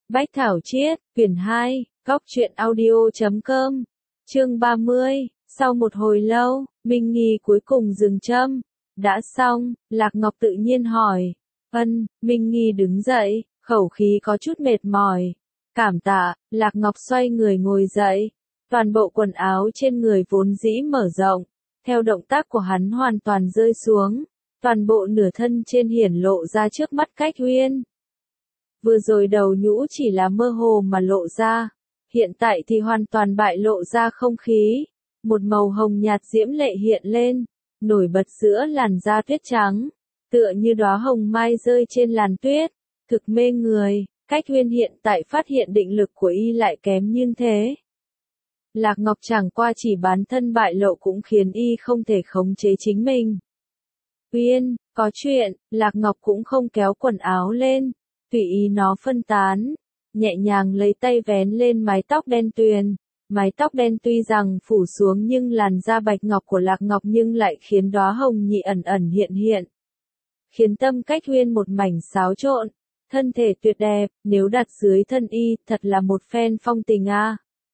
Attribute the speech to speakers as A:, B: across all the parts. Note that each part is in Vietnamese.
A: Bách Thảo Chiết, quyển 2, Góc truyện audio.com, chương 30, sau một hồi lâu, Minh Nghi cuối cùng dừng châm. Đã xong, Lạc Ngọc tự nhiên hỏi. Minh Nghi đứng dậy, khẩu khí có chút mệt mỏi. Cảm tạ, Lạc Ngọc xoay người ngồi dậy. Toàn bộ quần áo trên người vốn dĩ mở rộng, theo động tác của hắn hoàn toàn rơi xuống. Toàn bộ nửa thân trên hiển lộ ra trước mắt Cách Huyên. Vừa rồi đầu nhũ chỉ là mơ hồ mà lộ ra, hiện tại thì hoàn toàn bại lộ ra không khí. Một màu hồng nhạt diễm lệ hiện lên, nổi bật giữa làn da tuyết trắng, tựa như đóa hồng mai rơi trên làn tuyết, thực mê người. Cách Huyên hiện tại phát hiện định lực của y lại kém như thế. Lạc Ngọc chẳng qua chỉ bán thân bại lộ cũng khiến y không thể khống chế chính mình. Huyên, có chuyện, Lạc Ngọc cũng không kéo quần áo lên, tùy ý nó phân tán, nhẹ nhàng lấy tay vén lên mái tóc đen tuyền. Mái tóc đen tuy rằng phủ xuống nhưng làn da bạch ngọc của Lạc Ngọc nhưng lại khiến đóa hồng nhị ẩn ẩn hiện hiện. Khiến tâm Cách Huyên một mảnh xáo trộn, thân thể tuyệt đẹp, nếu đặt dưới thân y, thật là một phen phong tình a.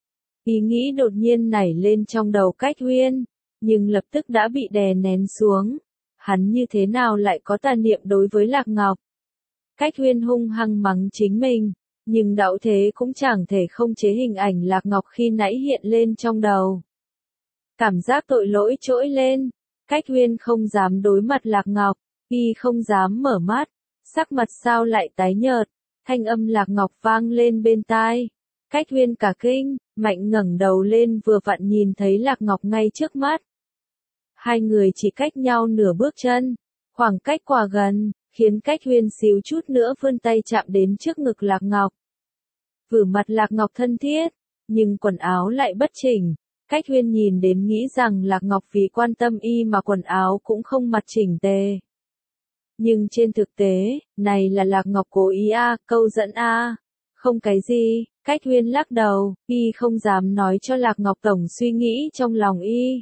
A: Ý nghĩ đột nhiên nảy lên trong đầu Cách Huyên, nhưng lập tức đã bị đè nén xuống. Hắn như thế nào lại có tà niệm đối với Lạc Ngọc? Cách Huyên hung hăng mắng chính mình, nhưng đạo thế cũng chẳng thể không chế hình ảnh Lạc Ngọc khi nãy hiện lên trong đầu. Cảm giác tội lỗi trỗi lên, Cách Huyên không dám đối mặt Lạc Ngọc, y không dám mở mắt, sắc mặt sao lại tái nhợt, thanh âm Lạc Ngọc vang lên bên tai. Cách Huyên cả kinh, mạnh ngẩng đầu lên vừa vặn nhìn thấy Lạc Ngọc ngay trước mắt. Hai người chỉ cách nhau nửa bước chân, khoảng cách quá gần, khiến Cách Huyên xíu chút nữa vươn tay chạm đến trước ngực Lạc Ngọc. Vừa mặt Lạc Ngọc thân thiết, nhưng quần áo lại bất chỉnh. Cách Huyên nhìn đến nghĩ rằng Lạc Ngọc vì quan tâm y mà quần áo cũng không mặc chỉnh tề. Nhưng trên thực tế, này là Lạc Ngọc cố ý câu dẫn Không cái gì, Cách Huyên lắc đầu, y không dám nói cho Lạc Ngọc tổng suy nghĩ trong lòng y.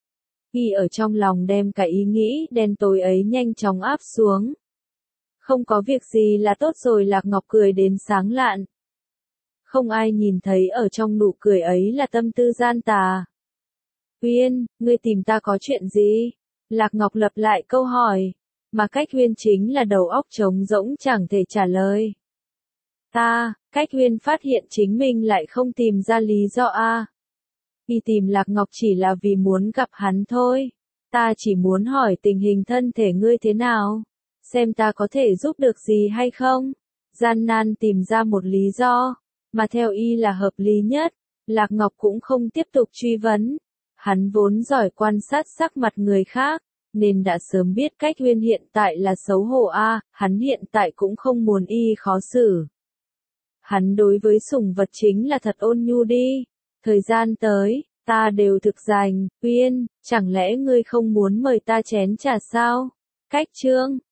A: Y ở trong lòng đem cả ý nghĩ đen tối ấy nhanh chóng áp xuống. Không có việc gì là tốt rồi. Lạc Ngọc cười đến sáng lạn. Không ai nhìn thấy ở trong nụ cười ấy là tâm tư gian tà. Huyên, ngươi tìm ta có chuyện gì? Lạc Ngọc lặp lại câu hỏi, mà Cách Huyên chính là đầu óc trống rỗng chẳng thể trả lời. Cách Huyên phát hiện chính mình lại không tìm ra lý do Y tìm Lạc Ngọc chỉ là vì muốn gặp hắn thôi. Ta chỉ muốn hỏi tình hình thân thể ngươi thế nào, xem ta có thể giúp được gì hay không. Gian nan tìm ra một lý do, mà theo y là hợp lý nhất. Lạc Ngọc cũng không tiếp tục truy vấn. Hắn vốn giỏi quan sát sắc mặt người khác, nên đã sớm biết Cách Huyên hiện tại là xấu hổ hắn hiện tại cũng không muốn y khó xử. Hắn đối với sủng vật chính là thật ôn nhu đi. Thời gian tới, ta đều thực dành. Huyên, chẳng lẽ ngươi không muốn mời ta chén trà sao? Cách Trương,